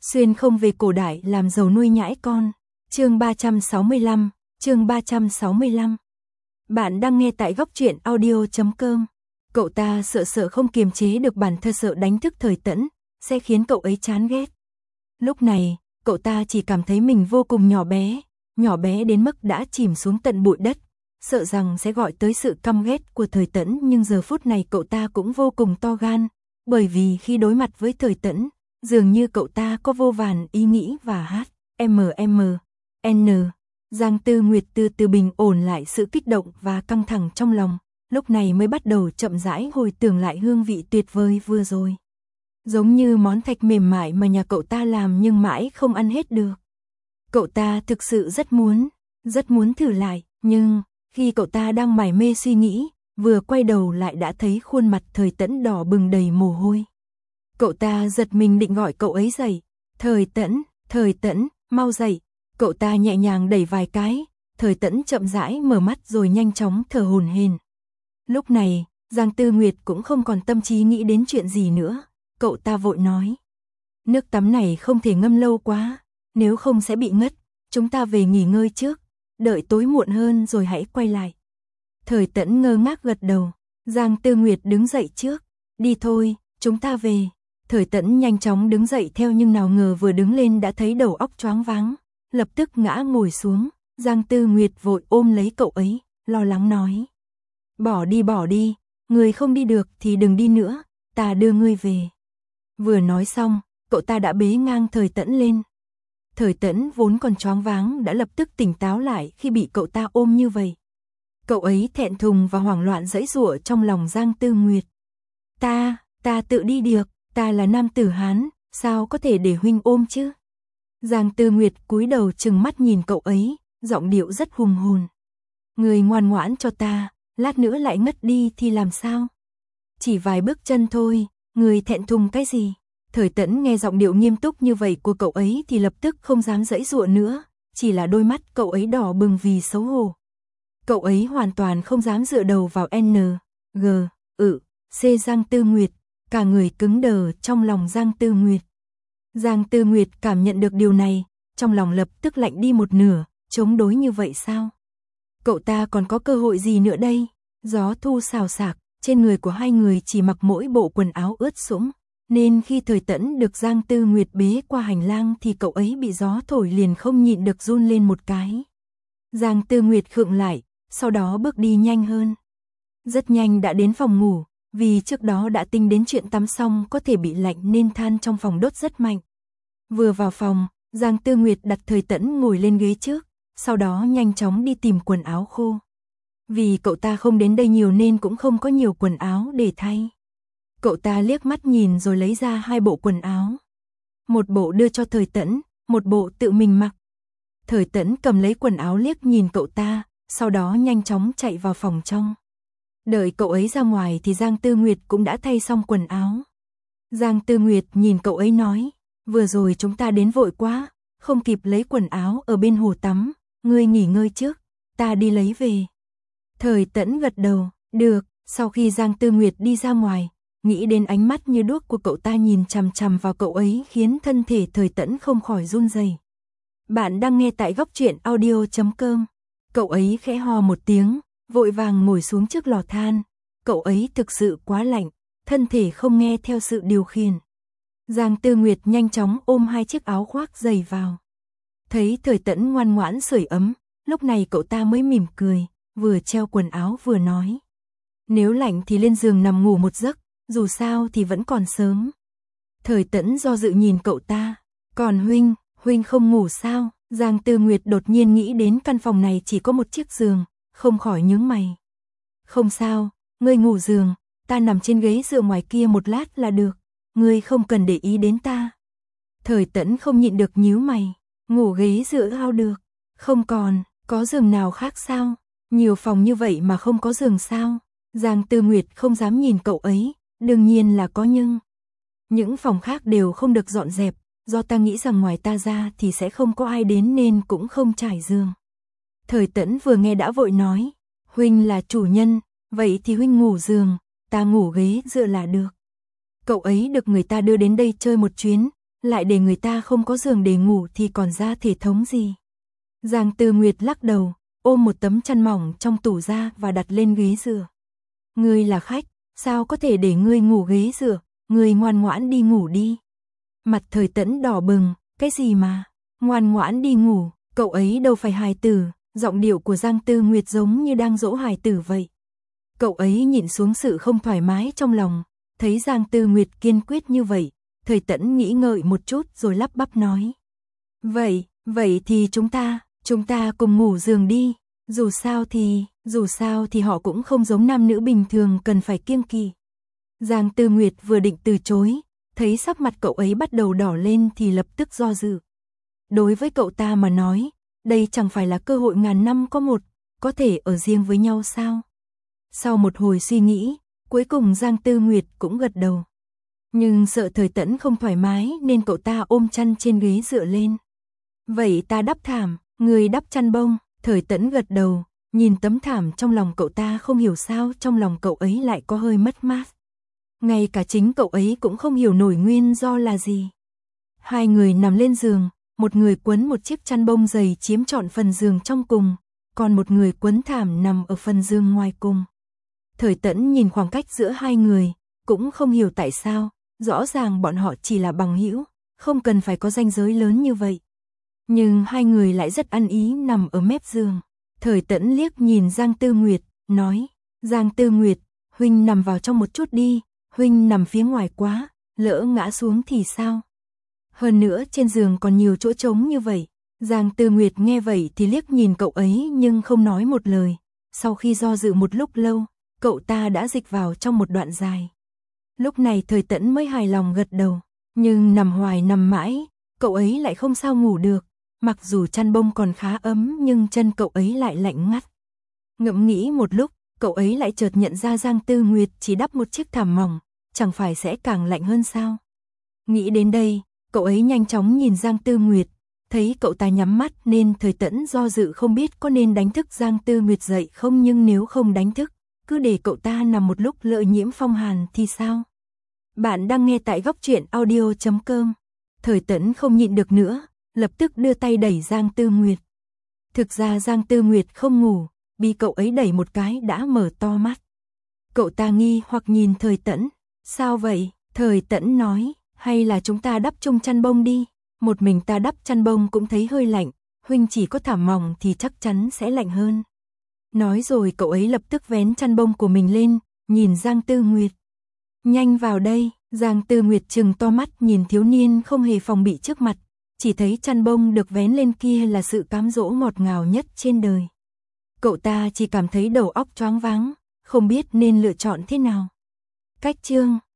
Xuyên không về cổ đại làm giàu nuôi nhãi con. Chương 365, chương 365. Bạn đang nghe tại góc truyện audio.com. Cậu ta sợ không kiềm chế được bản thân, sợ đánh thức Thời Tẫn sẽ khiến cậu ấy chán ghét. Lúc này, cậu ta chỉ cảm thấy mình vô cùng nhỏ bé đến mức đã chìm xuống tận bụi đất, sợ rằng sẽ gọi tới sự căm ghét của Thời Tẫn, nhưng giờ phút này cậu ta cũng vô cùng to gan, bởi vì khi đối mặt với Thời Tẫn, dường như cậu ta có vô vàn ý nghĩ và N. Giang Tư Nguyệt từ từ bình ổn lại sự kích động và căng thẳng trong lòng, lúc này mới bắt đầu chậm rãi hồi tưởng lại hương vị tuyệt vời vừa rồi. Giống như món thạch mềm mại mà nhà cậu ta làm nhưng mãi không ăn hết được. Cậu ta thực sự rất muốn thử lại, nhưng khi cậu ta đang mải mê suy nghĩ, vừa quay đầu lại đã thấy khuôn mặt Thời Tẫn đỏ bừng đầy mồ hôi. Cậu ta giật mình định gọi cậu ấy dậy. Thời Tẫn, mau dậy. Cậu ta nhẹ nhàng đẩy vài cái, Thời Tẫn chậm rãi mở mắt rồi nhanh chóng thở hổn hển. Lúc này, Giang Tư Nguyệt cũng không còn tâm trí nghĩ đến chuyện gì nữa. Cậu ta vội nói, nước tắm này không thể ngâm lâu quá, nếu không sẽ bị ngất, chúng ta về nghỉ ngơi trước, đợi tối muộn hơn rồi hãy quay lại. Thời Tẫn ngơ ngác gật đầu. Giang Tư Nguyệt đứng dậy trước, đi thôi, chúng ta về. Thời Tẫn nhanh chóng đứng dậy theo, nhưng nào ngờ vừa đứng lên đã thấy đầu óc choáng váng, lập tức ngã ngồi xuống. Giang Tư Nguyệt vội ôm lấy cậu ấy, lo lắng nói, bỏ đi, người không đi được thì đừng đi nữa, ta đưa ngươi về. Vừa nói xong, cậu ta đã bế ngang Thời Tẫn lên. Thời Tẫn vốn còn choáng váng đã lập tức tỉnh táo lại khi bị cậu ta ôm như vậy. Cậu ấy thẹn thùng và hoảng loạn giãy giụa trong lòng Giang Tư Nguyệt. Ta tự đi được, ta là nam tử Hán, sao có thể để huynh ôm chứ? Giang Tư Nguyệt cúi đầu trừng mắt nhìn cậu ấy, giọng điệu rất hùng hồn. Người ngoan ngoãn cho ta, lát nữa lại ngất đi thì làm sao? Chỉ vài bước chân thôi, người thẹn thùng cái gì? Thời Tẫn nghe giọng điệu nghiêm túc như vậy của cậu ấy thì lập tức không dám giãy giụa nữa, chỉ là đôi mắt cậu ấy đỏ bừng vì xấu hổ. Cậu ấy hoàn toàn không dám dựa đầu vào C Giang Tư Nguyệt, cả người cứng đờ trong lòng Giang Tư Nguyệt. Giang Tư Nguyệt cảm nhận được điều này, trong lòng lập tức lạnh đi một nửa, chống đối như vậy sao? Cậu ta còn có cơ hội gì nữa đây? Gió thu xào xạc, trên người của hai người chỉ mặc mỗi bộ quần áo ướt sũng, nên khi Thời Tẫn được Giang Tư Nguyệt bế qua hành lang thì cậu ấy bị gió thổi liền không nhịn được run lên một cái. Giang Tư Nguyệt khựng lại, sau đó bước đi nhanh hơn. Rất nhanh đã đến phòng ngủ, vì trước đó đã tính đến chuyện tắm xong có thể bị lạnh nên than trong phòng đốt rất mạnh. Vừa vào phòng, Giang Tư Nguyệt đặt Thời Tẫn ngồi lên ghế trước, sau đó nhanh chóng đi tìm quần áo khô. Vì cậu ta không đến đây nhiều nên cũng không có nhiều quần áo để thay. Cậu ta liếc mắt nhìn rồi lấy ra hai bộ quần áo. Một bộ đưa cho Thời Tẫn, một bộ tự mình mặc. Thời Tẫn cầm lấy quần áo liếc nhìn cậu ta, sau đó nhanh chóng chạy vào phòng trong. Đợi cậu ấy ra ngoài thì Giang Tư Nguyệt cũng đã thay xong quần áo. Giang Tư Nguyệt nhìn cậu ấy nói, vừa rồi chúng ta đến vội quá, không kịp lấy quần áo ở bên hồ tắm, ngươi nghỉ ngơi trước, ta đi lấy về. Thời Tẫn gật đầu, được. Sau khi Giang Tư Nguyệt đi ra ngoài, nghĩ đến ánh mắt như đuốc của cậu ta nhìn chằm chằm vào cậu ấy khiến thân thể Thời Tẫn không khỏi run rẩy. Bạn đang nghe tại góc truyện audio.com. Cậu ấy khẽ ho một tiếng, vội vàng ngồi xuống trước lò than. Cậu ấy thực sự quá lạnh, thân thể không nghe theo sự điều khiển. Giang Tư Nguyệt nhanh chóng ôm hai chiếc áo khoác dày vào. Thấy Thời Tẫn ngoan ngoãn sưởi ấm, lúc này cậu ta mới mỉm cười, vừa treo quần áo vừa nói. Nếu lạnh thì lên giường nằm ngủ một giấc, dù sao thì vẫn còn sớm. Thời Tẫn do dự nhìn cậu ta. Còn huynh không ngủ sao? Giang Tư Nguyệt đột nhiên nghĩ đến căn phòng này chỉ có một chiếc giường, không khỏi nhướng mày. Không sao, ngươi ngủ giường, ta nằm trên ghế dựa ngoài kia một lát là được, ngươi không cần để ý đến ta. Thời Tẫn không nhịn được nhíu mày, ngủ ghế dựa ao được, không còn, có giường nào khác sao? Nhiều phòng như vậy mà không có giường sao? Giang Tư Nguyệt không dám nhìn cậu ấy, đương nhiên là có nhưng những phòng khác đều không được dọn dẹp, do ta nghĩ rằng ngoài ta ra thì sẽ không có ai đến nên cũng không trải giường. Thời Tẫn vừa nghe đã vội nói, huynh là chủ nhân, vậy thì huynh ngủ giường, ta ngủ ghế dựa là được. Cậu ấy được người ta đưa đến đây chơi một chuyến, lại để người ta không có giường để ngủ thì còn ra thể thống gì. Giang Tư Nguyệt lắc đầu, ôm một tấm chăn mỏng trong tủ ra và đặt lên ghế dựa. Ngươi là khách, sao có thể để ngươi ngủ ghế dựa, ngươi ngoan ngoãn đi ngủ đi. Mặt Thời Tẫn đỏ bừng, cái gì mà, ngoan ngoãn đi ngủ, cậu ấy đâu phải hài tử, giọng điệu của Giang Tư Nguyệt giống như đang dỗ hài tử vậy. Cậu ấy nhịn xuống sự không thoải mái trong lòng, thấy Giang Tư Nguyệt kiên quyết như vậy, Thời Tẫn nghĩ ngợi một chút rồi lắp bắp nói. Vậy thì chúng ta cùng ngủ giường đi, dù sao thì họ cũng không giống nam nữ bình thường cần phải kiêng kỵ. Giang Tư Nguyệt vừa định từ chối, thấy sắc mặt cậu ấy bắt đầu đỏ lên thì lập tức do dự. Đối với cậu ta mà nói, đây chẳng phải là cơ hội ngàn năm có một, có thể ở riêng với nhau sao? Sau một hồi suy nghĩ, cuối cùng Giang Tư Nguyệt cũng gật đầu. Nhưng sợ Thời Tẫn không thoải mái nên cậu ta ôm chăn trên ghế dựa lên. Vậy ta đắp thảm, người đắp chăn bông. Thời Tẫn gật đầu, nhìn tấm thảm trong lòng cậu ta không hiểu sao trong lòng cậu ấy lại có hơi mất mát. Ngay cả chính cậu ấy cũng không hiểu nổi nguyên do là gì. Hai người nằm lên giường, một người quấn một chiếc chăn bông dày chiếm trọn phần giường trong cùng, còn một người quấn thảm nằm ở phần giường ngoài cùng. Thời Tẫn nhìn khoảng cách giữa hai người, cũng không hiểu tại sao, rõ ràng bọn họ chỉ là bằng hữu, không cần phải có ranh giới lớn như vậy. Nhưng hai người lại rất ăn ý nằm ở mép giường. Thời Tẫn liếc nhìn Giang Tư Nguyệt, nói, Giang Tư Nguyệt, huynh nằm vào trong một chút đi, huynh nằm phía ngoài quá, lỡ ngã xuống thì sao? Hơn nữa trên giường còn nhiều chỗ trống như vậy. Giang Tư Nguyệt nghe vậy thì liếc nhìn cậu ấy nhưng không nói một lời. Sau khi do dự một lúc lâu, cậu ta đã dịch vào trong một đoạn dài. Lúc này Thời Tẫn mới hài lòng gật đầu, nhưng nằm hoài nằm mãi, cậu ấy lại không sao ngủ được. Mặc dù chăn bông còn khá ấm nhưng chân cậu ấy lại lạnh ngắt. Ngẫm nghĩ một lúc, cậu ấy lại chợt nhận ra Giang Tư Nguyệt chỉ đắp một chiếc thảm mỏng, chẳng phải sẽ càng lạnh hơn sao? Nghĩ đến đây, cậu ấy nhanh chóng nhìn Giang Tư Nguyệt, thấy cậu ta nhắm mắt nên Thời Tẫn do dự không biết có nên đánh thức Giang Tư Nguyệt dậy không, nhưng nếu không đánh thức, cứ để cậu ta nằm một lúc lỡ nhiễm phong hàn thì sao? Bạn đang nghe tại Góc Truyện Audio.com. Thời Tẫn không nhịn được nữa, lập tức đưa tay đẩy Giang Tư Nguyệt. Thực ra Giang Tư Nguyệt không ngủ, bị cậu ấy đẩy một cái đã mở to mắt. Cậu ta nghi hoặc nhìn Thời Tẫn, sao vậy? Thời Tẫn nói, hay là chúng ta đắp chung chăn bông đi, một mình ta đắp chăn bông cũng thấy hơi lạnh, huynh chỉ có thảm mỏng thì chắc chắn sẽ lạnh hơn. Nói rồi cậu ấy lập tức vén chăn bông của mình lên, nhìn Giang Tư Nguyệt. Nhanh vào đây, Giang Tư Nguyệt trừng to mắt nhìn thiếu niên không hề phòng bị trước mặt, chỉ thấy chăn bông được vén lên kia là sự cám dỗ ngọt ngào nhất trên đời. Cậu ta chỉ cảm thấy đầu óc choáng váng, không biết nên lựa chọn thế nào. Cách chương